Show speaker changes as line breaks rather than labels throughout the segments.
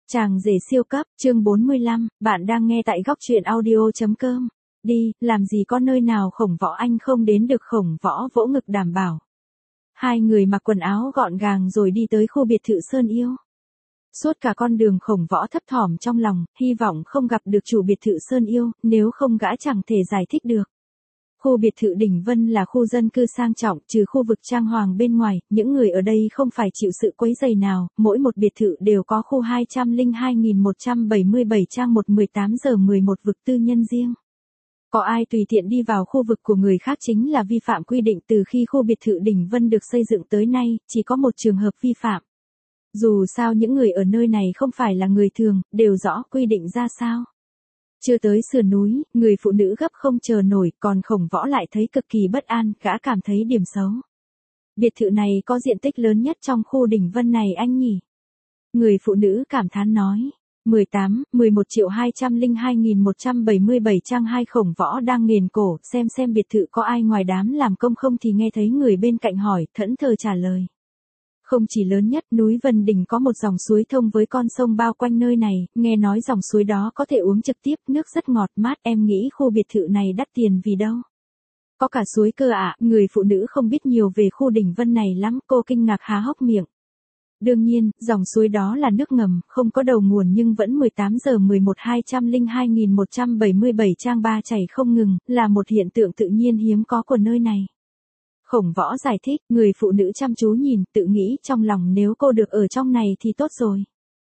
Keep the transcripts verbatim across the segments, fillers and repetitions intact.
Chàng rể siêu cấp, chương bốn mươi lăm, bạn đang nghe tại góc truyện audio.com. Đi, làm gì có nơi nào Khổng Võ anh không đến được. Khổng Võ vỗ ngực đảm bảo. Hai người mặc quần áo gọn gàng rồi đi tới khu biệt thự Sơn Yêu. Suốt cả con đường Khổng Võ thấp thỏm trong lòng, hy vọng không gặp được chủ biệt thự Sơn Yêu, nếu không gã chẳng thể giải thích được. Khu biệt thự Đỉnh Vân là khu dân cư sang trọng, trừ khu vực trang hoàng bên ngoài, những người ở đây không phải chịu sự quấy rầy nào, mỗi một biệt thự đều có khu hai trăm lẻ hai nghìn một trăm bảy mươi bảy trang một mười tám giờ mười một vực tư nhân riêng. Có ai tùy tiện đi vào khu vực của người khác chính là vi phạm quy định. Từ khi khu biệt thự Đỉnh Vân được xây dựng tới nay, chỉ có một trường hợp vi phạm. Dù sao những người ở nơi này không phải là người thường, đều rõ quy định ra sao. Chưa tới sườn núi, người phụ nữ gấp không chờ nổi, còn Khổng Võ lại thấy cực kỳ bất an, gã cảm thấy điểm xấu. Biệt thự này có diện tích lớn nhất trong khu Đỉnh Vân này anh nhỉ? Người phụ nữ cảm thán nói. mười tám, mười một triệu hai trăm lẻ hai nghìn một trăm bảy mươi bảy trang hai. Khổng Võ đang nghiền cổ, xem xem biệt thự có ai ngoài đám làm công không thì nghe thấy người bên cạnh hỏi, thẫn thờ trả lời. Không chỉ lớn nhất, núi Vân Đình có một dòng suối thông với con sông bao quanh nơi này, nghe nói dòng suối đó có thể uống trực tiếp, nước rất ngọt mát. Em nghĩ khu biệt thự này đắt tiền vì đâu? Có cả suối cơ ạ. Người phụ nữ không biết nhiều về khu Đỉnh Vân này lắm, cô kinh ngạc há hốc miệng. Đương nhiên, dòng suối đó là nước ngầm, không có đầu nguồn nhưng vẫn mười tám giờ mười một hai trăm lẻ hai nghìn một trăm bảy mươi bảy trang ba chảy không ngừng, là một hiện tượng tự nhiên hiếm có của nơi này. Khổng Võ giải thích, người phụ nữ chăm chú nhìn, tự nghĩ trong lòng nếu cô được ở trong này thì tốt rồi.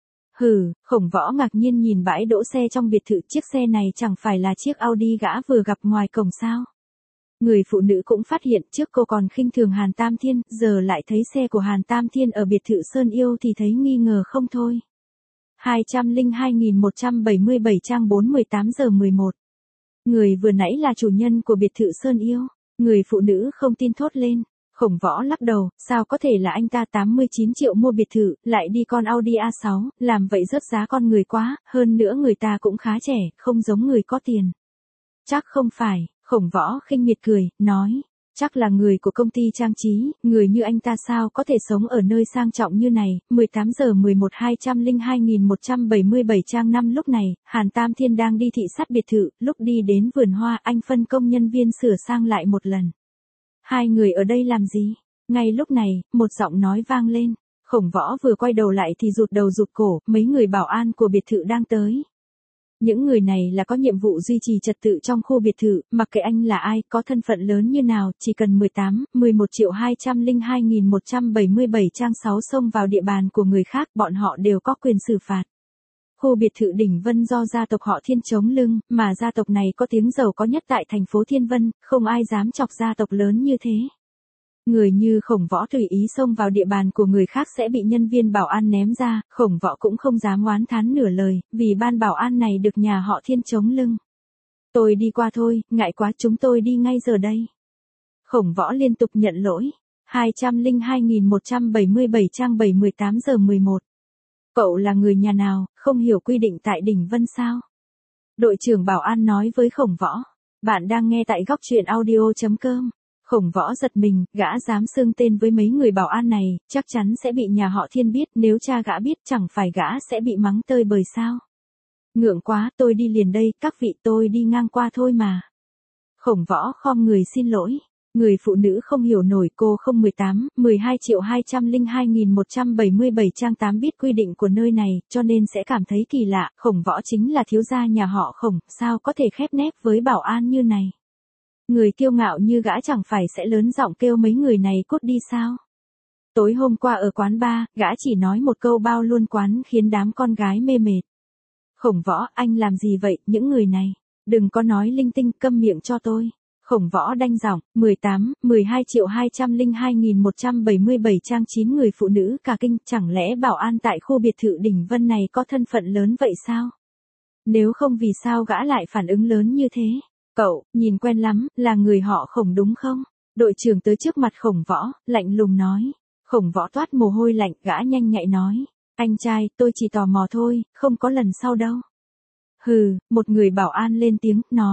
Hừ, Khổng Võ ngạc nhiên nhìn bãi đỗ xe trong biệt thự, chiếc xe này chẳng phải là chiếc Audi gã vừa gặp ngoài cổng sao. Người phụ nữ cũng phát hiện trước cô còn khinh thường Hàn Tam Thiên, giờ lại thấy xe của Hàn Tam Thiên ở biệt thự Sơn Yêu thì thấy nghi ngờ không thôi. hai trăm lẻ hai nghìn một trăm bảy mươi bảy trang bốn mười tám giờ mười một. Người vừa nãy là chủ nhân của biệt thự Sơn Yêu. Người phụ nữ không tin thốt lên. Khổng Võ lắc đầu, sao có thể là anh ta tám mươi chín triệu mua biệt thự, lại đi con Audi a sáu, làm vậy rớt giá con người quá, hơn nữa người ta cũng khá trẻ, không giống người có tiền. Chắc không phải. Khổng Võ khinh miệt cười, nói, chắc là người của công ty trang trí, người như anh ta sao có thể sống ở nơi sang trọng như này. Mười tám giờ mười một hai trăm lẻ hai nghìn một trăm bảy mươi bảy trang năm. Lúc này, Hàn Tam Thiên đang đi thị sát biệt thự, lúc đi đến vườn hoa anh phân công nhân viên sửa sang lại một lần. Hai người ở đây làm gì? Ngay lúc này, một giọng nói vang lên. Khổng Võ vừa quay đầu lại thì rụt đầu rụt cổ, mấy người bảo an của biệt thự đang tới. Những người này là có nhiệm vụ duy trì trật tự trong khu biệt thự, mặc kệ anh là ai, có thân phận lớn như nào, chỉ cần mười tám, mười một triệu hai trăm lẻ hai nghìn một trăm bảy mươi bảy trang sáu xông vào địa bàn của người khác, bọn họ đều có quyền xử phạt. Khu biệt thự Đỉnh Vân do gia tộc họ Thiên chống lưng, mà gia tộc này có tiếng giàu có nhất tại thành phố Thiên Vân, không ai dám chọc gia tộc lớn như thế. Người như Khổng Võ tùy ý xông vào địa bàn của người khác sẽ bị nhân viên bảo an ném ra. Khổng Võ cũng không dám oán thán nửa lời, vì ban bảo an này được nhà họ Thiên chống lưng. Tôi đi qua thôi, ngại quá, chúng tôi đi ngay giờ đây. Khổng Võ liên tục nhận lỗi. hai trăm lẻ hai nghìn một trăm bảy mươi bảy trang bảy mười tám giờ mười một. Cậu là người nhà nào, không hiểu quy định tại Đỉnh Vân sao? Đội trưởng bảo an nói với Khổng Võ. Bạn đang nghe tại góc truyện audio.com. Khổng Võ giật mình, gã dám xưng tên với mấy người bảo an này, chắc chắn sẽ bị nhà họ Thiên biết, nếu cha gã biết chẳng phải gã sẽ bị mắng tơi bời sao. Ngượng quá, tôi đi liền đây, các vị, tôi đi ngang qua thôi mà. Khổng Võ khom người xin lỗi. Người phụ nữ không hiểu nổi, cô không mười tám, mười hai triệu hai trăm lẻ hai nghìn một trăm bảy mươi bảy trang tám biết quy định của nơi này, cho nên sẽ cảm thấy kỳ lạ. Khổng Võ chính là thiếu gia nhà họ Khổng, sao có thể khép nép với bảo an như này. Người kiêu ngạo như gã chẳng phải sẽ lớn giọng kêu mấy người này cút đi sao? Tối hôm qua ở quán bar, gã chỉ nói một câu bao luôn quán khiến đám con gái mê mệt. Khổng Võ, anh làm gì vậy, những người này? Đừng có nói linh tinh, câm miệng cho tôi. Khổng Võ đanh giọng, mười tám, mười hai triệu hai trăm lẻ hai nghìn một trăm bảy mươi bảy trang chín. Người phụ nữ cả kinh, chẳng lẽ bảo an tại khu biệt thự Đỉnh Vân này có thân phận lớn vậy sao? Nếu không vì sao gã lại phản ứng lớn như thế? Cậu, nhìn quen lắm, là người họ Khổng đúng không? Đội trưởng tới trước mặt Khổng Võ, lạnh lùng nói. Khổng Võ toát mồ hôi lạnh, gã nhanh nhạy nói. Anh trai, tôi chỉ tò mò thôi, không có lần sau đâu. Hừ, một người bảo an lên tiếng, nói.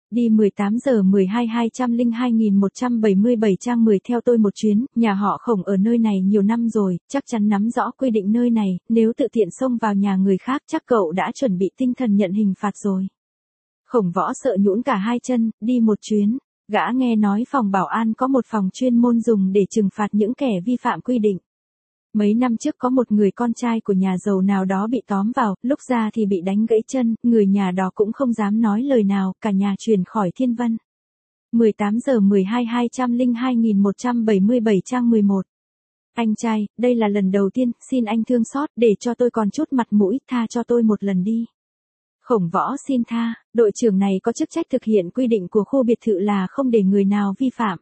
Đi mười tám giờ mười hai hai trăm lẻ hai nghìn một trăm bảy mươi bảy trang mười theo tôi một chuyến, nhà họ Khổng ở nơi này nhiều năm rồi, chắc chắn nắm rõ quy định nơi này, nếu tự tiện xông vào nhà người khác chắc cậu đã chuẩn bị tinh thần nhận hình phạt rồi. Khổng Võ sợ nhũn cả hai chân, đi một chuyến, gã nghe nói phòng bảo an có một phòng chuyên môn dùng để trừng phạt những kẻ vi phạm quy định. Mấy năm trước có một người con trai của nhà giàu nào đó bị tóm vào, lúc ra thì bị đánh gãy chân, người nhà đó cũng không dám nói lời nào, cả nhà chuyển khỏi Thiên Vân. mười tám giờ mười hai hai trăm lẻ hai nghìn một trăm bảy mươi bảy trang mười một. Anh trai, đây là lần đầu tiên, xin anh thương xót, để cho tôi còn chút mặt mũi, tha cho tôi một lần đi. Khổng Võ xin tha, đội trưởng này có chức trách thực hiện quy định của khu biệt thự là không để người nào vi phạm.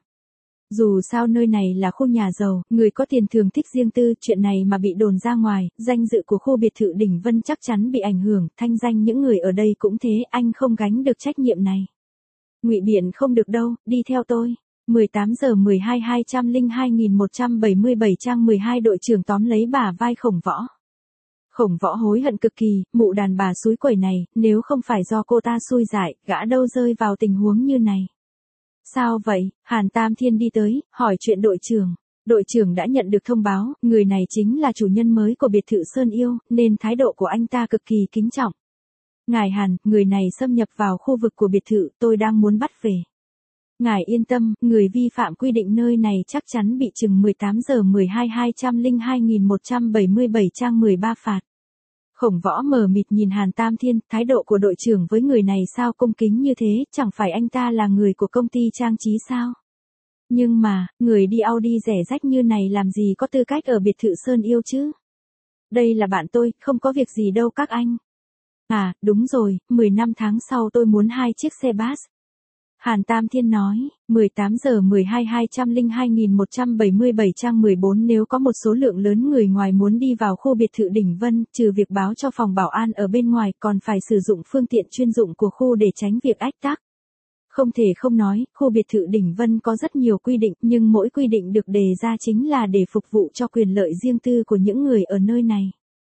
Dù sao nơi này là khu nhà giàu, người có tiền thường thích riêng tư, chuyện này mà bị đồn ra ngoài, danh dự của khu biệt thự Đỉnh Vân chắc chắn bị ảnh hưởng, thanh danh những người ở đây cũng thế, anh không gánh được trách nhiệm này. Ngụy biện không được đâu, đi theo tôi. mười tám giờ mười hai hai trăm lẻ hai nghìn một trăm bảy mươi bảy trang mười hai đội trưởng tóm lấy bả vai Khổng Võ. Khổng Võ hối hận cực kỳ, mụ đàn bà xúi quẩy này, nếu không phải do cô ta xui dại, gã đâu rơi vào tình huống như này. Sao vậy? Hàn Tam Thiên đi tới, hỏi chuyện đội trưởng. Đội trưởng đã nhận được thông báo, người này chính là chủ nhân mới của biệt thự Sơn Yêu, nên thái độ của anh ta cực kỳ kính trọng. Ngài Hàn, người này xâm nhập vào khu vực của biệt thự, tôi đang muốn bắt về. Ngài yên tâm, người vi phạm quy định nơi này chắc chắn bị trừng mười tám giờ mười hai hai trăm lẻ hai nghìn một trăm bảy mươi bảy trang mười ba phạt. Khổng Võ mờ mịt nhìn Hàn Tam Thiên, thái độ của đội trưởng với người này sao cung kính như thế, chẳng phải anh ta là người của công ty trang trí sao? Nhưng mà, người đi Audi rẻ rách như này làm gì có tư cách ở biệt thự Sơn Yêu chứ? Đây là bạn tôi, không có việc gì đâu các anh. À, đúng rồi, mười năm tháng sau tôi muốn hai chiếc xe bus. Hàn Tam Thiên nói, mười tám giờ mười hai hai trăm lẻ hai nghìn một trăm bảy mươi bảy trang mười bốn nếu có một số lượng lớn người ngoài muốn đi vào khu biệt thự Đỉnh Vân, trừ việc báo cho phòng bảo an ở bên ngoài còn phải sử dụng phương tiện chuyên dụng của khu để tránh việc ách tắc. Không thể không nói, khu biệt thự Đỉnh Vân có rất nhiều quy định nhưng mỗi quy định được đề ra chính là để phục vụ cho quyền lợi riêng tư của những người ở nơi này.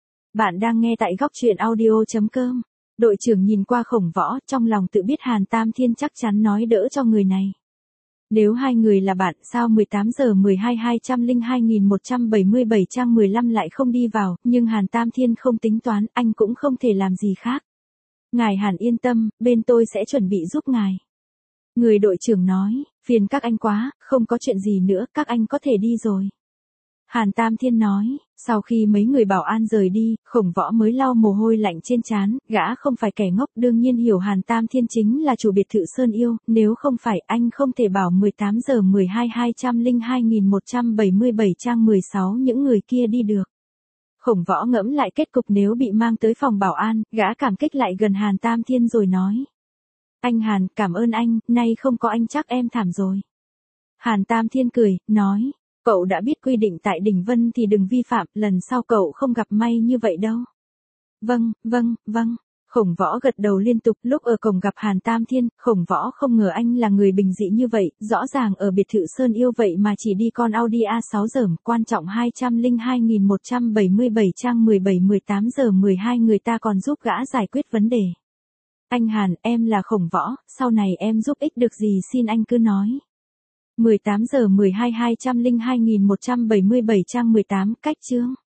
Bạn đang nghe tại góc truyện audio chấm com. Đội trưởng nhìn qua Khổng Võ, trong lòng tự biết Hàn Tam Thiên chắc chắn nói đỡ cho người này. Nếu hai người là bạn, sao mười tám giờ mười hai hai trăm lẻ hai nghìn một trăm bảy mươi bảy trang mười lăm lại không đi vào, nhưng Hàn Tam Thiên không tính toán, anh cũng không thể làm gì khác. Ngài Hàn yên tâm, bên tôi sẽ chuẩn bị giúp ngài. Người đội trưởng nói, phiền các anh quá, không có chuyện gì nữa, các anh có thể đi rồi. Hàn Tam Thiên nói, sau khi mấy người bảo an rời đi, Khổng Võ mới lau mồ hôi lạnh trên trán, gã không phải kẻ ngốc, đương nhiên hiểu Hàn Tam Thiên chính là chủ biệt thự Sơn Yêu, nếu không phải anh không thể bảo mười tám giờ mười hai hai trăm lẻ hai nghìn một trăm bảy mươi bảy trang mười sáu những người kia đi được. Khổng Võ ngẫm lại kết cục nếu bị mang tới phòng bảo an, gã cảm kích lại gần Hàn Tam Thiên rồi nói. Anh Hàn, cảm ơn anh, nay không có anh chắc em thảm rồi. Hàn Tam Thiên cười, nói. Cậu đã biết quy định tại Đỉnh Vân thì đừng vi phạm, lần sau cậu không gặp may như vậy đâu. Vâng, vâng, vâng. Khổng Võ gật đầu liên tục, lúc ở cổng gặp Hàn Tam Thiên, Khổng Võ không ngờ anh là người bình dị như vậy, rõ ràng ở biệt thự Sơn Yêu vậy mà chỉ đi con Audi a sáu dởm, quan trọng hai trăm lẻ hai nghìn một trăm bảy mươi bảy trang mười bảy mười tám giờ mười hai người ta còn giúp gã giải quyết vấn đề. Anh Hàn, em là Khổng Võ, sau này em giúp ích được gì xin anh cứ nói. mười tám giờ mười hai hai trăm lẻ hai nghìn một trăm bảy mươi bảy trang mười tám cách chương.